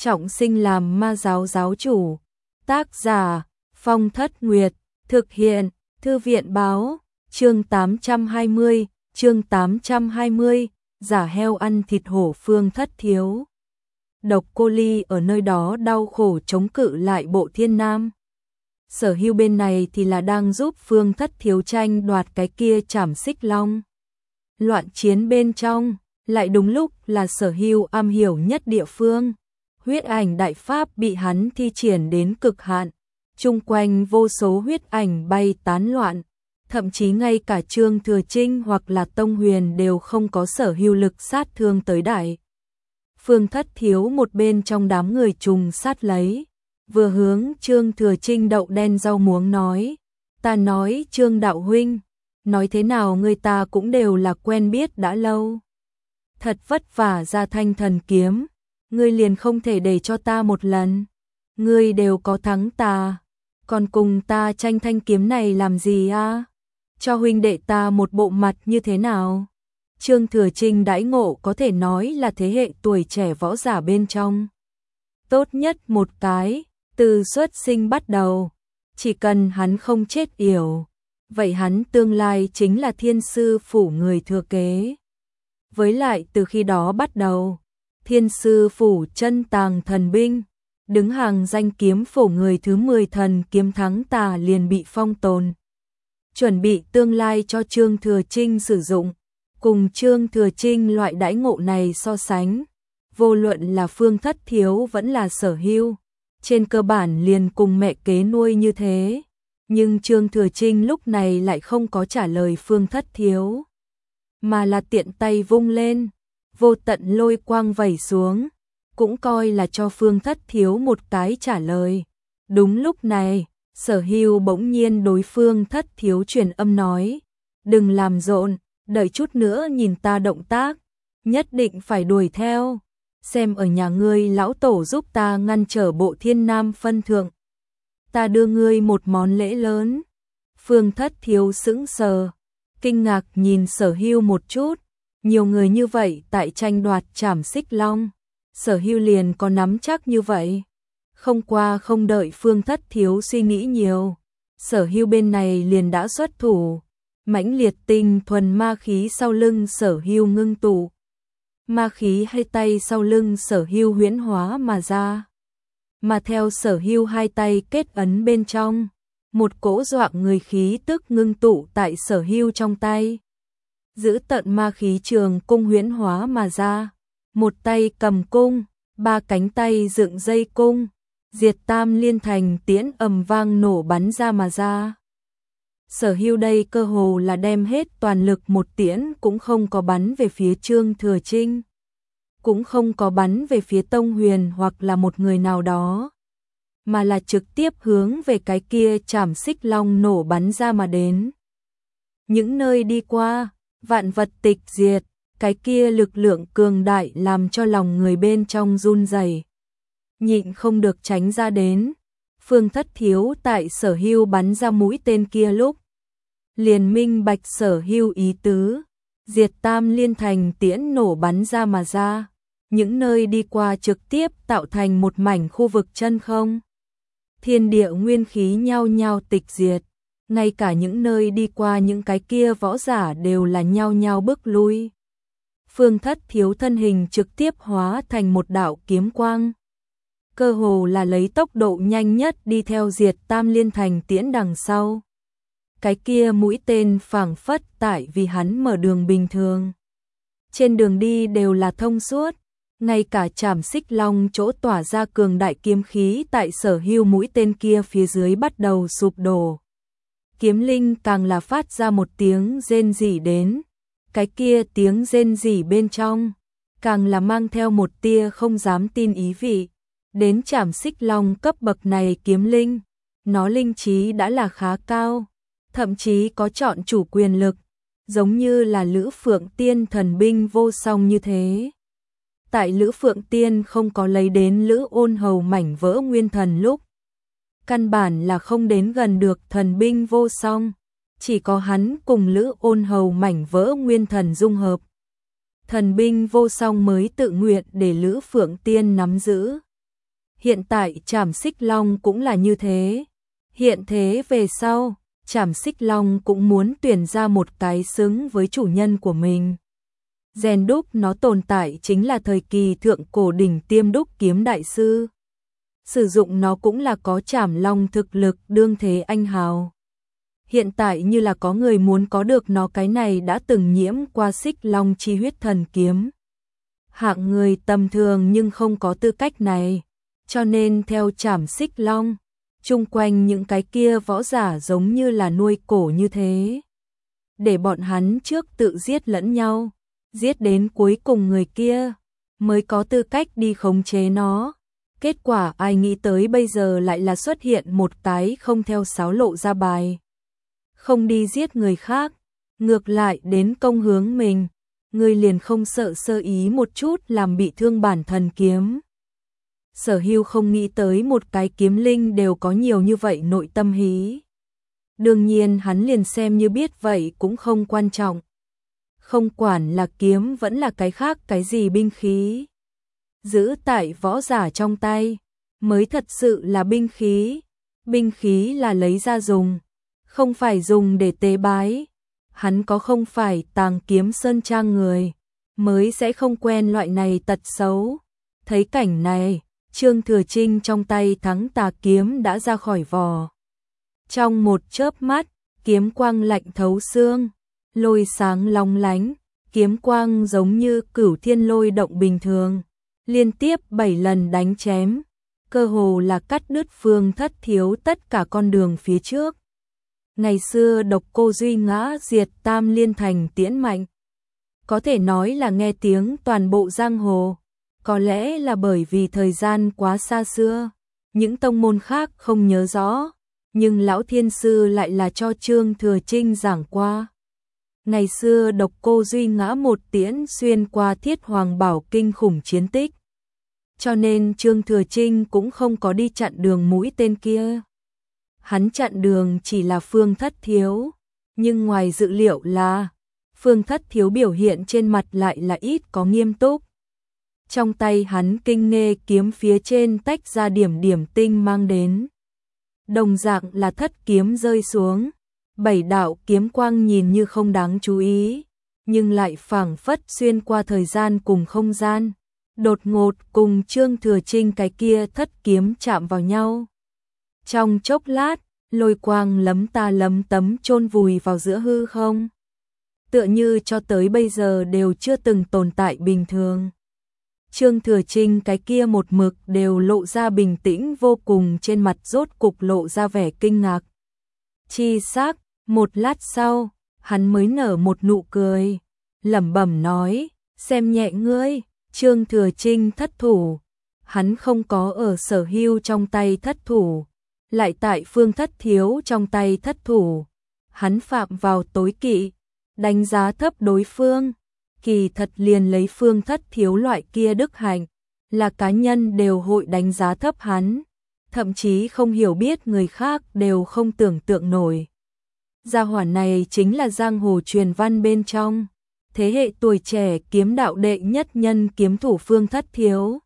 trọng sinh làm ma giáo giáo chủ. Tác giả Phong Thất Nguyệt, thực hiện Thư viện báo. Chương 820, giả heo ăn thịt hổ. Phương Thất Thiếu Độc Cô Ly ở nơi đó đau khổ chống cự lại Bộ Thiên Nam. Sở Hưu bên này thì là đang giúp Phương Thất Thiếu tranh đoạt cái kia Trảm Xích Long. Loạn chiến bên trong, lại đúng lúc là Sở Hưu am hiểu nhất địa phương. Huyết ảnh đại pháp bị hắn thi triển đến cực hạn, chung quanh vô số huyết ảnh bay tán loạn, thậm chí ngay cả Trương Thừa Trinh hoặc là Tông Huyền đều không có Sở Hưu lực sát thương tới đại. Phương Thất Thiếu một bên trong đám người trùng sát lấy, vừa hướng Trương Thừa Trinh đậu đen rau muống nói, ta nói Trương đạo huynh, nói thế nào người ta cũng đều là quen biết đã lâu. Thật vất vả ra Thanh Thần kiếm, ngươi liền không thể để cho ta một lần, ngươi đều có thắng ta, còn cùng ta tranh thanh kiếm này làm gì a? Cho huynh đệ ta một bộ mặt như thế nào? Trương Thừa Trinh đãi ngộ có thể nói là thế hệ tuổi trẻ võ giả bên trong tốt nhất một cái, từ xuất sinh bắt đầu, chỉ cần hắn không chết yểu, vậy hắn tương lai chính là Thiên Sư Phủ người thừa kế. Với lại từ khi đó bắt đầu, Thiên Sư Phủ chân tàng thần binh, đứng hàng danh kiếm phổ người thứ 10 thần kiếm thắng tà liền bị phong tồn, chuẩn bị tương lai cho Trương Thừa Trinh sử dụng. Cùng Trương Thừa Trinh loại đãi ngộ này so sánh, vô luận là Phương Thất Thiếu vẫn là Sở Hưu, trên cơ bản liền cùng mẹ kế nuôi như thế. Nhưng Trương Thừa Trinh lúc này lại không có trả lời Phương Thất Thiếu, mà là tiện tay vung lên, vô tận lôi quang vẩy xuống, cũng coi là cho Phương Thất Thiếu một cái trả lời. Đúng lúc này, Sở Hưu bỗng nhiên đối Phương Thất Thiếu truyền âm nói, đừng làm rộn, đợi chút nữa nhìn ta động tác, nhất định phải đuổi theo, xem ở nhà ngươi lão tổ giúp ta ngăn trở Bộ Thiên Nam phân thượng, ta đưa ngươi một món lễ lớn. Phương Thất Thiếu sững sờ, kinh ngạc nhìn Sở Hưu một chút, nhiều người như vậy tại tranh đoạt Trảm Xích Long, Sở Hưu liền có nắm chắc như vậy. Không đợi Phương Thất Thiếu suy nghĩ nhiều, Sở Hưu bên này liền đã xuất thủ. Mãnh liệt tinh thuần ma khí sau lưng Sở Hưu ngưng tụ, ma khí hai tay sau lưng Sở Hưu huyễn hóa mà ra, mà theo Sở Hưu hai tay kết ấn bên trong, một cỗ dọa người khí tức ngưng tụ tại Sở Hưu trong tay. Giữ tận ma khí trường cung huyễn hóa mà ra, một tay cầm cung, ba cánh tay dựng dây cung, Diệt Tam Liên Thành tiễn ầm vang nổ bắn ra mà ra. Sở Hưu đây cơ hồ là đem hết toàn lực, một tiễn cũng không có bắn về phía Trương Thừa Trinh, cũng không có bắn về phía Tông Huyền hoặc là một người nào đó, mà là trực tiếp hướng về cái kia Trảm Xích Long nổ bắn ra mà đến. Những nơi đi qua, vạn vật tịch diệt, cái kia lực lượng cường đại làm cho lòng người bên trong run rẩy, nhịn không được tránh ra đến. Phương Thất Thiếu tại Sở Hưu bắn ra mũi tên kia lúc, liền minh bạch Sở Hưu ý tứ, Diệt Tam Liên Thành tiễn nổ bắn ra mà ra, những nơi đi qua trực tiếp tạo thành một mảnh khu vực chân không. Thiên địa nguyên khí nhao nhao tịch diệt, ngay cả những nơi đi qua những cái kia võ giả đều là nhao nhao bước lui. Phương Thất Thiếu thân hình trực tiếp hóa thành một đạo kiếm quang, cơ hồ là lấy tốc độ nhanh nhất đi theo Diệt Tam Liên Thành tiễn đằng sau. Cái kia mũi tên phảng phất tại vì hắn mở đường bình thường, trên đường đi đều là thông suốt, ngay cả Trảm Xích Long chỗ tỏa ra cường đại kiếm khí tại Sở Hưu mũi tên kia phía dưới bắt đầu sụp đổ. Kiếm linh càng là phát ra một tiếng rên rỉ đến, cái kia tiếng rên rỉ bên trong càng là mang theo một tia không dám tin ý vị. Đến Trảm Xích Long cấp bậc này kiếm linh, nó linh trí đã là khá cao, thậm chí có chọn chủ quyền lực, giống như là Lữ Phượng Tiên thần binh vô song như thế. Tại Lữ Phượng Tiên không có lấy đến Lữ Ôn Hầu mảnh vỡ nguyên thần lúc, căn bản là không đến gần được thần binh vô song, chỉ có hắn cùng Lữ Ôn Hầu mảnh vỡ nguyên thần dung hợp, thần binh vô song mới tự nguyện để Lữ Phượng Tiên nắm giữ. Hiện tại Trảm Xích Long cũng là như thế. Hiện thế về sau, Trảm Xích Long cũng muốn tuyển ra một cái xứng với chủ nhân của mình. Rèn đúc nó tồn tại chính là thời kỳ thượng cổ đỉnh tiêm đúc kiếm đại sư. Sử dụng nó cũng là có Trảm Long thực lực đương thế anh hào. Hiện tại như là có người muốn có được nó, cái này đã từng nhiễm qua Xích Long chi huyết thần kiếm. Hạng người tầm thường nhưng không có tư cách này, cho nên theo Trảm Xích Long, chung quanh những cái kia võ giả giống như là nuôi cổ như thế. Để bọn hắn trước tự giết lẫn nhau, giết đến cuối cùng người kia mới có tư cách đi khống chế nó. Kết quả ai nghĩ tới bây giờ lại là xuất hiện một cái không theo sáo lộ ra bài. Không đi giết người khác, ngược lại đến công hướng mình, người liền không sợ sơ ý một chút làm bị thương bản thần kiếm. Sở Hưu không nghĩ tới một cái kiếm linh đều có nhiều như vậy nội tâm hí. Đương nhiên hắn liền xem như biết vậy cũng không quan trọng. Không quản là kiếm vẫn là cái khác cái gì binh khí. Giữ tại võ giả trong tay mới thật sự là binh khí. Binh khí là lấy ra dùng, không phải dùng để tế bái. Hắn có không phải tàng kiếm sơn trang người, mới sẽ không quen loại này tật xấu. Thấy cảnh này, Trương Thừa Trinh trong tay thắng tà kiếm đã ra khỏi vỏ. Trong một chớp mắt, kiếm quang lạnh thấu xương, lôi sáng long lánh, kiếm quang giống như cửu thiên lôi động bình thường, liên tiếp 7 lần đánh chém, cơ hồ là cắt đứt Phương Thất Thiếu tất cả con đường phía trước. Ngày xưa Độc Cô Duy ngã diệt Tam Liên Thành tiễn mạnh, có thể nói là nghe tiếng toàn bộ giang hồ. Có lẽ là bởi vì thời gian quá xa xưa, những tông môn khác không nhớ rõ, nhưng lão thiên sư lại là cho Trương Thừa Trinh giảng qua. Ngày xưa Độc Cô Duy ngã một tiễn xuyên qua Thiết Hoàng Bảo kinh khủng chiến tích, cho nên Trương Thừa Trinh cũng không có đi chặn đường mũi tên kia. Hắn chặn đường chỉ là Phương Thất Thiếu, nhưng ngoài dự liệu là Phương Thất Thiếu biểu hiện trên mặt lại là ít có nghiêm túc. Trong tay hắn kinh nghê kiếm phía trên tách ra điểm điểm tinh mang đến. Đồng dạng là thất kiếm rơi xuống, 7 đạo kiếm quang nhìn như không đáng chú ý, nhưng lại phảng phất xuyên qua thời gian cùng không gian, đột ngột cùng Trương Thừa Trinh cái kia thất kiếm chạm vào nhau. Trong chốc lát, lôi quang lấm ta lấm tấm chôn vùi vào giữa hư không. Tựa như cho tới bây giờ đều chưa từng tồn tại bình thường. Trương Thừa Trinh cái kia một mực đều lộ ra bình tĩnh vô cùng, trên mặt rốt cục lộ ra vẻ kinh ngạc. Chi xác, một lát sau, hắn mới nở một nụ cười, lẩm bẩm nói, xem nhẹ ngươi. Trương Thừa Trinh thất thủ, hắn không có ở Sở Hưu trong tay thất thủ, lại tại Phương Thất Thiếu trong tay thất thủ. Hắn phạm vào tối kỵ, đánh giá thấp đối phương. Kỳ thật liền lấy Phương Thất Thiếu loại kia đức hạnh, là cá nhân đều hội đánh giá thấp hắn, thậm chí không hiểu biết người khác đều không tưởng tượng nổi. Gia hỏa này chính là giang hồ truyền văn bên trong, thế hệ tuổi trẻ kiếm đạo đệ nhất nhân kiếm thủ Phương Thất Thiếu.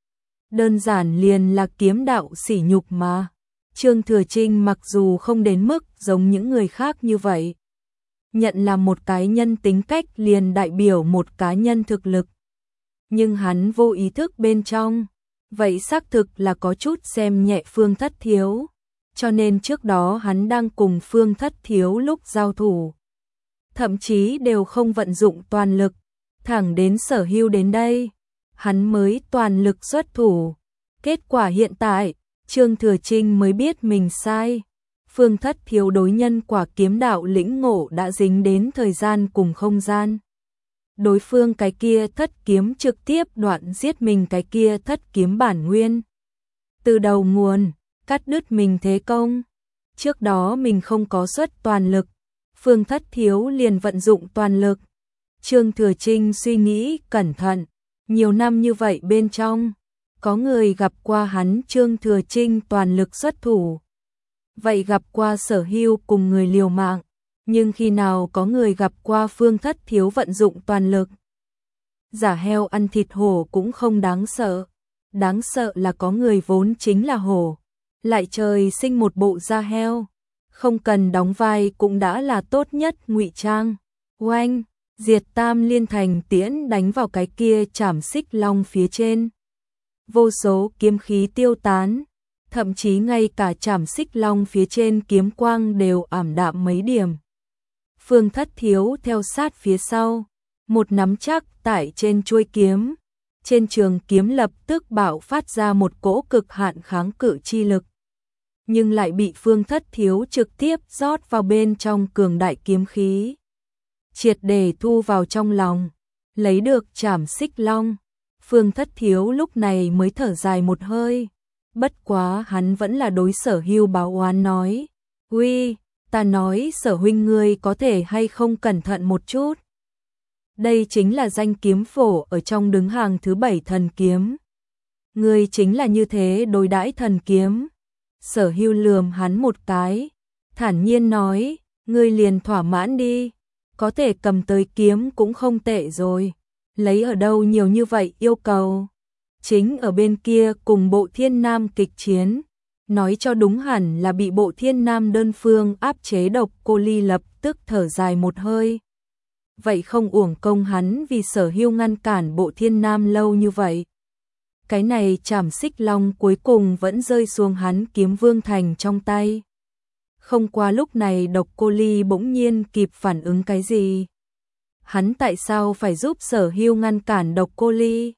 Đơn giản liền là kiếm đạo sỉ nhục mà. Trương Thừa Trinh mặc dù không đến mức giống những người khác như vậy, nhận là một cá nhân tính cách liền đại biểu một cá nhân thực lực, nhưng hắn vô ý thức bên trong, vậy xác thực là có chút xem nhẹ Phương Thất Thiếu, cho nên trước đó hắn đang cùng Phương Thất Thiếu lúc giao thủ, thậm chí đều không vận dụng toàn lực, thẳng đến Sở Hưu đến đây, hắn mới toàn lực xuất thủ. Kết quả hiện tại, Trương Thừa Trinh mới biết mình sai. Phương Thất Thiếu đối nhân quả kiếm đạo lĩnh ngộ đã dính đến thời gian cùng không gian. Đối phương cái kia thất kiếm trực tiếp đoạn giết mình cái kia thất kiếm bản nguyên. Từ đầu nguồn, cắt đứt mình thế công. Trước đó mình không có xuất toàn lực, Phương Thất Thiếu liền vận dụng toàn lực. Trương Thừa Trinh suy nghĩ cẩn thận, nhiều năm như vậy bên trong, có người gặp qua hắn Trương Thừa Trinh toàn lực xuất thủ. Vậy gặp qua Sở Hưu cùng người liều mạng, nhưng khi nào có người gặp qua Phương Thất Thiếu vận dụng toàn lực. Giả heo ăn thịt hổ cũng không đáng sợ. đáng sợ là có người vốn chính là hổ, lại trời sinh một bộ da heo, không cần đóng vai cũng đã là tốt nhất ngụy trang. Oanh, Diệt Tam Liên Thành tiễn đánh vào cái kia Trảm Xích Long phía trên. Vô số kiếm khí tiêu tán, thậm chí ngay cả Trảm Xích Long phía trên kiếm quang đều ảm đạm mấy điểm. Phương Thất Thiếu theo sát phía sau, một nắm chắc tại trên chuôi kiếm, trên trường kiếm lập tức bạo phát ra một cỗ cực hạn kháng cự chi lực, nhưng lại bị Phương Thất Thiếu trực tiếp rót vào bên trong cường đại kiếm khí, triệt để thu vào trong lòng. Lấy được Trảm Xích Long, Phương Thất Thiếu lúc này mới thở dài một hơi. Bất quá hắn vẫn là đối Sở Hưu báo oán nói: "Uy, ta nói Sở huynh ngươi có thể hay không cẩn thận một chút. Đây chính là danh kiếm phổ ở trong đứng hàng thứ 7 thần kiếm. Ngươi chính là như thế đối đãi thần kiếm." Sở Hưu lườm hắn một cái, thản nhiên nói: "Ngươi liền thỏa mãn đi, có thể cầm tới kiếm cũng không tệ rồi, lấy ở đâu nhiều như vậy yêu cầu." Chính ở bên kia cùng Bộ Thiên Nam kịch chiến, nói cho đúng hẳn là bị Bộ Thiên Nam đơn phương áp chế Độc Cô Ly lập tức thở dài một hơi. Vậy không uổng công hắn vì Sở Hưu ngăn cản Bộ Thiên Nam lâu như vậy. Cái này Trảm Xích Long cuối cùng vẫn rơi xuống hắn Kiếm Vương Thành trong tay. Không qua lúc này Độc Cô Ly bỗng nhiên kịp phản ứng cái gì. Hắn tại sao phải giúp Sở Hưu ngăn cản Độc Cô Ly?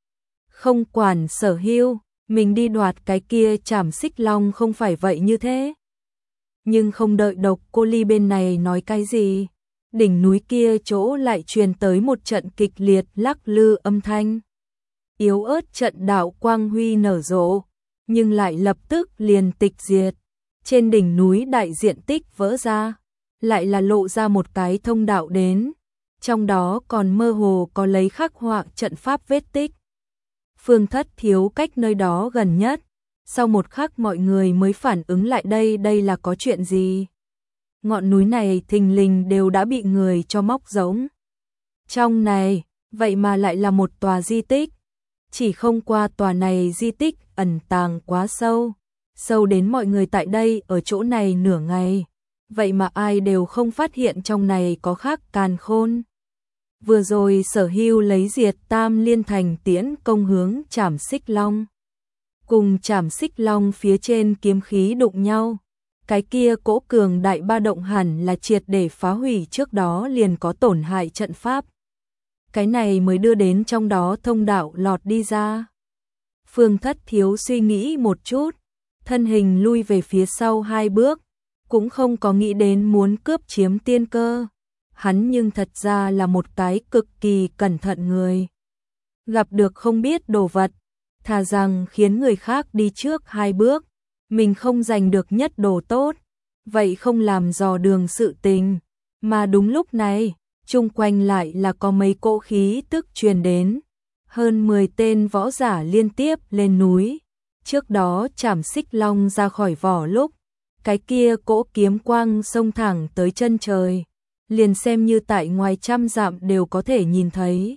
Không quản Sở Hưu, mình đi đoạt cái kia Trảm Xích Long không phải vậy như thế. Nhưng không đợi Độc Cô Ly bên này nói cái gì, đỉnh núi kia chỗ lại truyền tới một trận kịch liệt lắc lư âm thanh. Yếu ớt trận đạo quang huy nở rộ, nhưng lại lập tức liền tịch diệt. Trên đỉnh núi đại diện tích vỡ ra, lại là lộ ra một cái thông đạo đến, trong đó còn mơ hồ có lấy khắc họa trận pháp vết tích. Phương Thất Thiếu cách nơi đó gần nhất, sau một khắc mọi người mới phản ứng lại đây là có chuyện gì. Ngọn núi này thình lình đều đã bị người cho móc rỗng. Trong này, vậy mà lại là một tòa di tích. Chỉ không qua tòa này di tích ẩn tàng quá sâu, sâu đến mọi người tại đây ở chỗ này nửa ngày, vậy mà ai đều không phát hiện trong này có khác càn khôn. Vừa rồi Sở Hưu lấy Diệt Tam Liên Thành tiễn công hướng Trảm Xích Long. Cùng Trảm Xích Long phía trên kiếm khí đụng nhau, cái kia cỗ cường đại ba động hẳn là triệt để phá hủy trước đó liền có tổn hại trận pháp. Cái này mới đưa đến trong đó thông đạo lọt đi ra. Phương Thất Thiếu suy nghĩ một chút, thân hình lui về phía sau 2 bước, cũng không có nghĩ đến muốn cướp chiếm tiên cơ. Hắn nhưng thật ra là một cái cực kỳ cẩn thận người. Gặp được không biết đồ vật, thà rằng khiến người khác đi trước 2 bước, mình không giành được nhất đồ tốt, vậy không làm dò đường sự tình. Mà đúng lúc này, chung quanh lại là có mấy cỗ khí tức truyền đến. Hơn 10 tên võ giả liên tiếp lên núi. Trước đó Trảm Xích Long ra khỏi vỏ lúc, cái kia cỗ kiếm quang xông thẳng tới chân trời, liền xem như tại ngoài trăm dặm đều có thể nhìn thấy.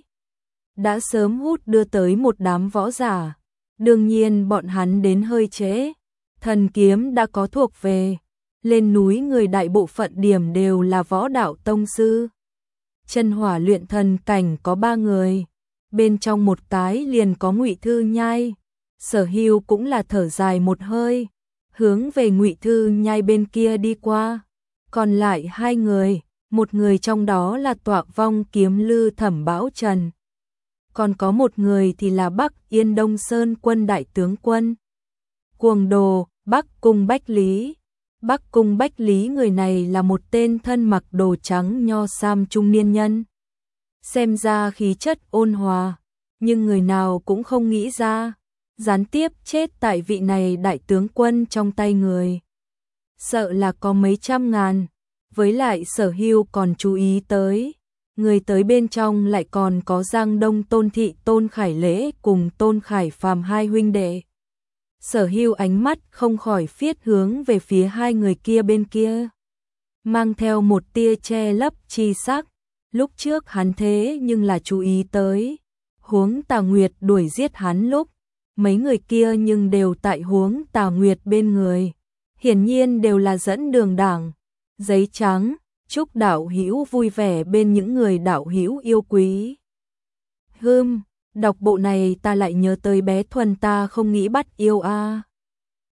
Đã sớm hút đưa tới một đám võ giả, đương nhiên bọn hắn đến hơi trễ, thần kiếm đã có thuộc về, lên núi người đại bộ phận điểm đều là võ đạo tông sư. Chân hỏa luyện thần cảnh có 3 người, bên trong một cái liền có Ngụy Thư Nhai. Sở Hưu cũng là thở dài một hơi, hướng về Ngụy Thư Nhai bên kia đi qua. Còn lại 2 người, một người trong đó là Tọa Vong Kiếm Lư Thẩm Bão Trần, còn có một người thì là Bắc Yên Đông Sơn quân đại tướng quân Cuồng Đồ, Bắc Cung Bách Lý. Bắc Cung Bách Lý người này là một tên thân mặc đồ trắng nho sam trung niên nhân. Xem ra khí chất ôn hòa, nhưng người nào cũng không nghĩ ra, gián tiếp chết tại vị này đại tướng quân trong tay người. Sợ là có mấy trăm ngàn, với lại Sở Hưu còn chú ý tới. Người tới bên trong lại còn có Giang Đông Tôn Thị Tôn Khải Lễ cùng Tôn Khải Phàm 2 huynh đệ. Sở Hưu ánh mắt không khỏi phiết hướng về phía 2 người kia bên kia, mang theo một tia che lấp chi sắc. Lúc trước hắn thế nhưng là chú ý tới, huống Tà Nguyệt đuổi giết hắn lúc, mấy người kia nhưng đều tại huống Tà Nguyệt bên người, hiển nhiên đều là dẫn đường đảng. Giấy trắng, chúc đạo hữu vui vẻ bên những người đạo hữu yêu quý. Đọc bộ này ta lại nhớ tới bé Thuần ta không nghĩ bắt yêu a.